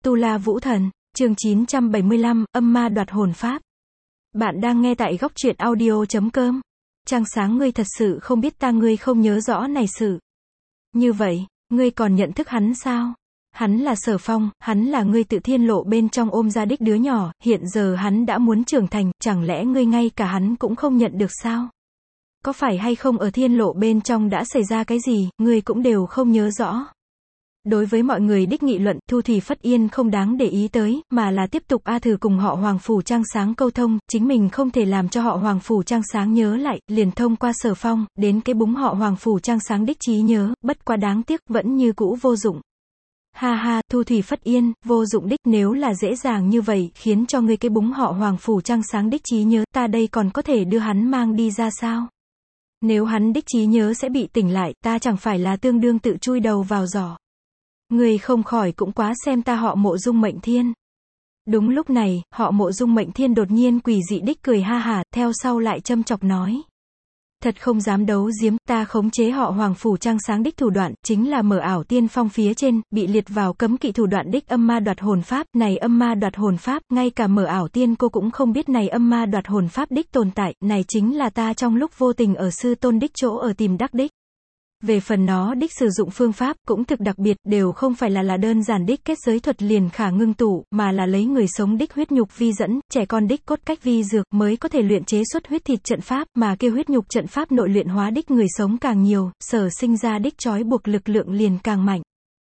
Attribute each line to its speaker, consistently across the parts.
Speaker 1: Tu La Vũ Thần, chương 975, âm ma đoạt hồn pháp. Bạn đang nghe tại góc truyện audio.com. Trăng sáng, ngươi thật sự không biết ta, ngươi không nhớ rõ này sự. Như vậy, ngươi còn nhận thức hắn sao? Hắn là Sở Phong, hắn là ngươi tự thiên lộ bên trong ôm ra đích đứa nhỏ, hiện giờ hắn đã muốn trưởng thành, chẳng lẽ ngươi ngay cả hắn cũng không nhận được sao? Có phải hay không ở thiên lộ bên trong đã xảy ra cái gì, ngươi cũng đều không nhớ rõ. Đối với mọi người đích nghị luận, Thu Thủy Phất Yên không đáng để ý tới, mà là tiếp tục thử cùng họ Hoàng Phủ Trăng Sáng câu thông, chính mình không thể làm cho họ Hoàng Phủ Trăng Sáng nhớ lại, liền thông qua Sở Phong, đến cái búng họ Hoàng Phủ Trăng Sáng đích trí nhớ, bất quá đáng tiếc, vẫn như cũ vô dụng. Ha ha, Thu Thủy Phất Yên, vô dụng đích, nếu là dễ dàng như vậy, khiến cho ngươi cái búng họ Hoàng Phủ Trăng Sáng đích trí nhớ, ta đây còn có thể đưa hắn mang đi ra sao? Nếu hắn đích trí nhớ sẽ bị tỉnh lại, ta chẳng phải là tương đương tự chui đầu vào giỏ. Người không khỏi cũng quá xem ta họ Mộ Dung Mệnh Thiên. Đúng lúc này, họ Mộ Dung Mệnh Thiên đột nhiên quỷ dị đích cười ha hả, theo sau lại châm chọc nói. Thật không dám đấu giếm, ta khống chế họ Hoàng Phủ Trăng Sáng đích thủ đoạn, chính là mở ảo tiên phong phía trên, bị liệt vào cấm kỵ thủ đoạn đích âm ma đoạt hồn pháp, này âm ma đoạt hồn pháp, ngay cả mở ảo tiên cô cũng không biết này âm ma đoạt hồn pháp đích tồn tại, này chính là ta trong lúc vô tình ở sư tôn đích chỗ ở tìm đắc đích. Về phần nó đích sử dụng phương pháp, cũng thực đặc biệt, đều không phải là đơn giản đích kết giới thuật liền khả ngưng tụ, mà là lấy người sống đích huyết nhục vi dẫn, trẻ con đích cốt cách vi dược, mới có thể luyện chế xuất huyết thịt trận pháp, mà kêu huyết nhục trận pháp nội luyện hóa đích người sống càng nhiều, sở sinh ra đích trói buộc lực lượng liền càng mạnh.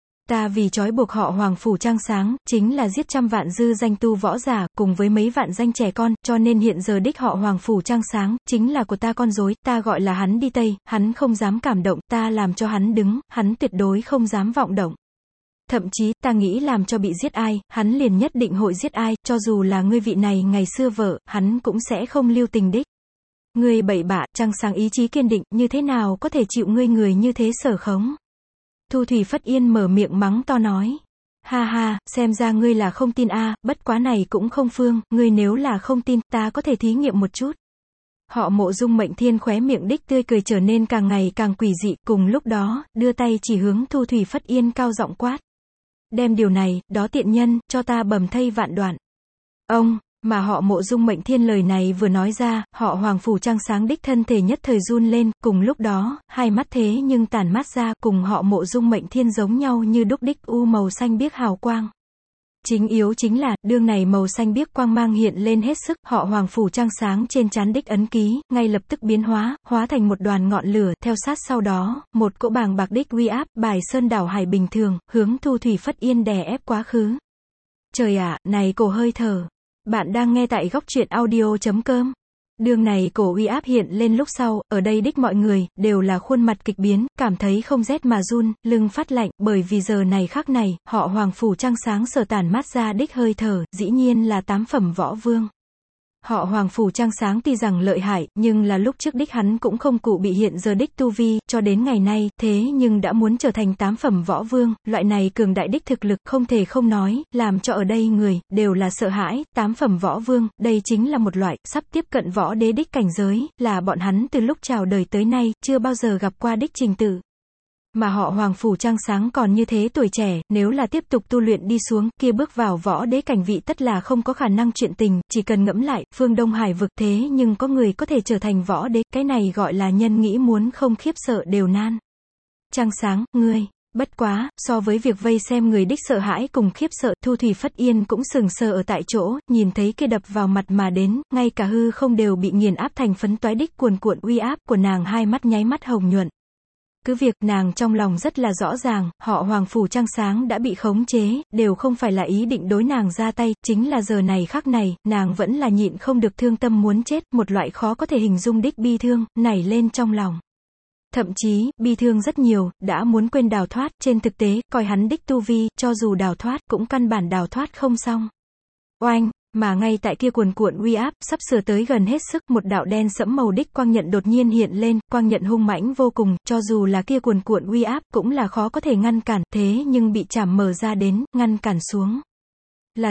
Speaker 1: Ta vì trói buộc họ Hoàng Phủ Trăng Sáng, chính là giết trăm vạn dư danh tu võ giả, cùng với mấy vạn danh trẻ con, cho nên hiện giờ đích họ Hoàng Phủ Trăng Sáng, chính là của ta con rối, ta gọi là hắn đi Tây, hắn không dám cảm động, ta làm cho hắn đứng, hắn tuyệt đối không dám vọng động. Thậm chí, ta nghĩ làm cho bị giết ai, hắn liền nhất định hội giết ai, cho dù là ngươi vị này ngày xưa vợ, hắn cũng sẽ không lưu tình đích. Ngươi bậy bạ, Trăng Sáng ý chí kiên định, như thế nào có thể chịu ngươi người như thế sở khống? Thu Thủy Phất Yên mở miệng mắng to nói. Ha ha, xem ra ngươi là không tin a, bất quá này cũng không phương, ngươi nếu là không tin, ta có thể thí nghiệm một chút. Họ Mộ Dung Mệnh Thiên khóe miệng đích tươi cười trở nên càng ngày càng quỷ dị, cùng lúc đó, đưa tay chỉ hướng Thu Thủy Phất Yên cao giọng quát. Đem điều này, đó tiện nhân, cho ta bầm thây vạn đoạn. Ông, mà họ Mộ Dung Mệnh Thiên lời này vừa nói ra, họ Hoàng Phủ Trăng Sáng đích thân thể nhất thời run lên, cùng lúc đó, hai mắt thế nhưng tản mát ra, cùng họ Mộ Dung Mệnh Thiên giống nhau như đúc đích u màu xanh biếc hào quang. Chính yếu chính là, đương này màu xanh biếc quang mang hiện lên hết sức, họ Hoàng Phủ Trăng Sáng trên trán đích ấn ký, ngay lập tức biến hóa, hóa thành một đoàn ngọn lửa, theo sát sau đó, một cỗ bàng bạc đích uy áp, bài sơn đảo hải bình thường, hướng Thu Thủy Phất Yên đè ép quá khứ. Trời ạ, này cổ hơi thở. Bạn đang nghe tại góc truyện audio.com. Đường này cổ uy áp hiện lên lúc sau, ở đây đích mọi người, đều là khuôn mặt kịch biến, cảm thấy không rét mà run, lưng phát lạnh, bởi vì giờ này khắc này, họ Hoàng Phủ Trăng Sáng sở tản mát ra đích hơi thở, dĩ nhiên là 8 phẩm võ vương. Họ Hoàng Phủ Trăng Sáng tuy rằng lợi hại, nhưng là lúc trước đích hắn cũng không cụ bị hiện giờ đích tu vi, cho đến ngày nay, thế nhưng đã muốn trở thành 8 phẩm võ vương, loại này cường đại đích thực lực, không thể không nói, làm cho ở đây người, đều là sợ hãi, 8 phẩm võ vương, đây chính là một loại, sắp tiếp cận võ đế đích cảnh giới, là bọn hắn từ lúc chào đời tới nay, chưa bao giờ gặp qua đích trình tự. Mà họ Hoàng Phủ Trăng Sáng còn như thế tuổi trẻ, nếu là tiếp tục tu luyện đi xuống, kia bước vào võ đế cảnh vị tất là không có khả năng chuyện tình, chỉ cần ngẫm lại, phương Đông Hải vực thế nhưng có người có thể trở thành võ đế, cái này gọi là nhân nghĩ muốn không khiếp sợ đều nan. Trăng Sáng, ngươi, bất quá, so với việc vây xem người đích sợ hãi cùng khiếp sợ, Thu Thủy Phất Yên cũng sừng sờ ở tại chỗ, nhìn thấy kia đập vào mặt mà đến, ngay cả hư không đều bị nghiền áp thành phấn toái đích cuồn cuộn uy áp của nàng, hai mắt nháy mắt hồng nhuận. Cứ việc nàng trong lòng rất là rõ ràng, họ Hoàng Phủ Trăng Sáng đã bị khống chế, đều không phải là ý định đối nàng ra tay, chính là giờ này khắc này, nàng vẫn là nhịn không được thương tâm muốn chết, một loại khó có thể hình dung đích bi thương, nảy lên trong lòng. Thậm chí, bi thương rất nhiều, đã muốn quên đào thoát, trên thực tế, coi hắn đích tu vi, cho dù đào thoát, cũng căn bản đào thoát không xong. Oanh! Mà ngay tại kia cuồn cuộn uy áp, sắp sửa tới gần hết sức, một đạo đen sẫm màu đích quang nhận đột nhiên hiện lên, quang nhận hung mãnh vô cùng, cho dù là kia cuồn cuộn uy áp, cũng là khó có thể ngăn cản, thế nhưng bị chảm mở ra đến, ngăn cản xuống. Là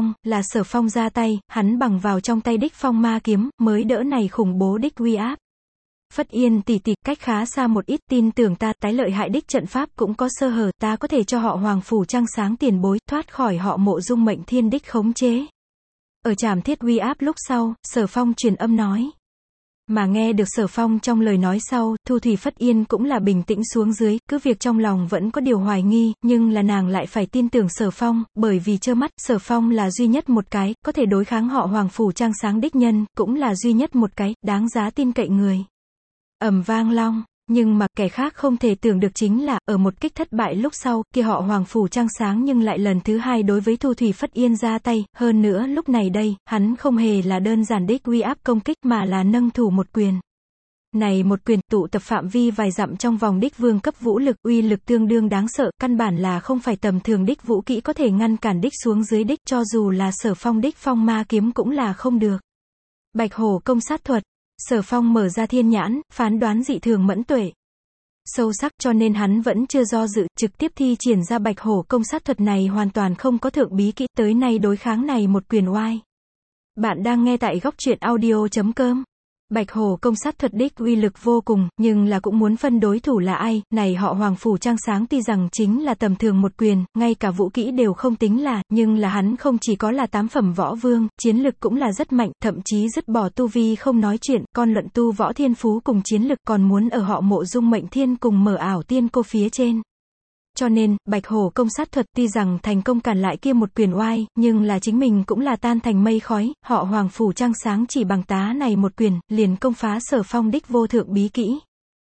Speaker 1: Sở Phong ra tay, hắn bằng vào trong tay đích phong ma kiếm, mới đỡ này khủng bố đích uy áp. Phất Yên tỷ tỷ, cách khá xa một ít, tin tưởng ta, tái lợi hại đích trận pháp cũng có sơ hở, ta có thể cho họ Hoàng Phủ Trăng Sáng tiền bối, thoát khỏi họ Mộ Dung Mệnh Thiên đích khống chế. Ở Trảm Thiết uy áp lúc sau, Sở Phong truyền âm nói. Mà nghe được Sở Phong trong lời nói sau, Thu Thủy Phất Yên cũng là bình tĩnh xuống dưới, cứ việc trong lòng vẫn có điều hoài nghi, nhưng là nàng lại phải tin tưởng Sở Phong, bởi vì trơ mắt, Sở Phong là duy nhất một cái, có thể đối kháng họ Hoàng Phủ Trăng Sáng đích nhân, cũng là duy nhất một cái, đáng giá tin cậy người. Ầm vang long. Nhưng mà kẻ khác không thể tưởng được chính là, ở một kích thất bại lúc sau, kia họ Hoàng Phủ Trăng Sáng nhưng lại lần thứ hai đối với Thu Thủy Phất Yên ra tay, hơn nữa lúc này đây, hắn không hề là đơn giản đích uy áp công kích mà là nâng thủ một quyền. Này một quyền tụ tập phạm vi vài dặm trong vòng đích vương cấp vũ lực, uy lực tương đương đáng sợ, căn bản là không phải tầm thường đích vũ kỹ có thể ngăn cản đích xuống dưới đích, cho dù là Sở Phong đích phong ma kiếm cũng là không được. Bạch hổ công sát thuật. Sở Phong mở ra thiên nhãn, phán đoán dị thường mẫn tuệ. Sâu sắc cho nên hắn vẫn chưa do dự, trực tiếp thi triển ra bạch hổ công sát thuật này hoàn toàn không có thượng bí kỹ, tới nay đối kháng này một quyền oai. Bạn đang nghe tại góc truyện audio.com. Bạch hổ công sát thuật đích uy lực vô cùng, nhưng là cũng muốn phân đối thủ là ai, này họ Hoàng Phủ Trăng Sáng tuy rằng chính là tầm thường một quyền, ngay cả vũ kỹ đều không tính là, nhưng là hắn không chỉ có là 8 phẩm võ vương, chiến lực cũng là rất mạnh, thậm chí dứt bỏ tu vi không nói chuyện, con luận tu võ thiên phú cùng chiến lực còn muốn ở họ Mộ Dung Mệnh Thiên cùng Mở Ảo Tiên Cô phía trên. Cho nên, bạch hổ công sát thuật tuy rằng thành công cản lại kia một quyền oai, nhưng là chính mình cũng là tan thành mây khói, họ Hoàng Phủ Trăng Sáng chỉ bằng tá này một quyền, liền công phá Sở Phong đích vô thượng bí kỹ.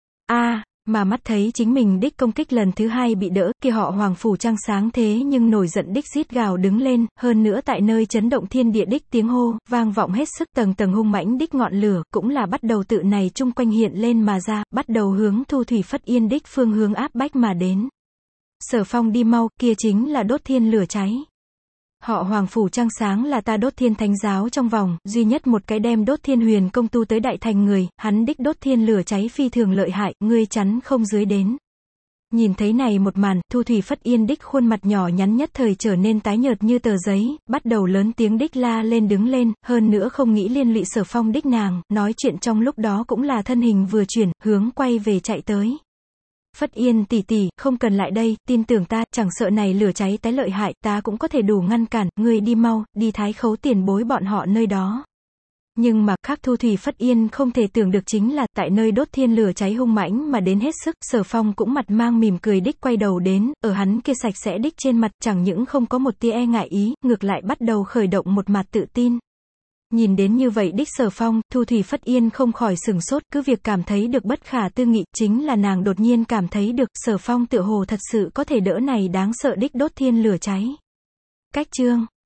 Speaker 1: Mà mắt thấy chính mình đích công kích lần thứ hai bị đỡ, kia họ Hoàng Phủ Trăng Sáng thế nhưng nổi giận đích rít gào đứng lên, hơn nữa tại nơi chấn động thiên địa đích tiếng hô, vang vọng hết sức tầng tầng hung mãnh đích ngọn lửa, cũng là bắt đầu tự này chung quanh hiện lên mà ra, bắt đầu hướng Thu Thủy Phất Yên đích phương hướng áp bách mà đến. Sở Phong đi mau, kia chính là đốt thiên lửa cháy. Họ Hoàng Phủ Trăng Sáng là ta đốt thiên thánh giáo trong vòng, duy nhất một cái đem đốt thiên huyền công tu tới đại thành người, hắn đích đốt thiên lửa cháy phi thường lợi hại, ngươi chắn không dưới đến. Nhìn thấy này một màn, Thu Thủy Phất Yên đích khuôn mặt nhỏ nhắn nhất thời trở nên tái nhợt như tờ giấy, bắt đầu lớn tiếng đích la lên đứng lên, hơn nữa không nghĩ liên lụy Sở Phong đích nàng, nói chuyện trong lúc đó cũng là thân hình vừa chuyển, hướng quay về chạy tới. Phất Yên tỷ tỷ, không cần lại đây, tin tưởng ta, chẳng sợ này lửa cháy tái lợi hại, ta cũng có thể đủ ngăn cản, ngươi đi mau, đi Thái Khấu tiền bối bọn họ nơi đó. Nhưng mà, khác Thu Thủy Phất Yên không thể tưởng được chính là, tại nơi đốt thiên lửa cháy hung mãnh mà đến hết sức, Sở Phong cũng mặt mang mỉm cười đích quay đầu đến, ở hắn kia sạch sẽ đích trên mặt, chẳng những không có một tia e ngại ý, ngược lại bắt đầu khởi động một mặt tự tin. Nhìn đến như vậy đích Sở Phong, Thu Thủy Phất Yên không khỏi sửng sốt, cứ việc cảm thấy được bất khả tư nghị, chính là nàng đột nhiên cảm thấy được, Sở Phong tựa hồ thật sự có thể đỡ này đáng sợ đích đốt thiên lửa cháy. Cách chương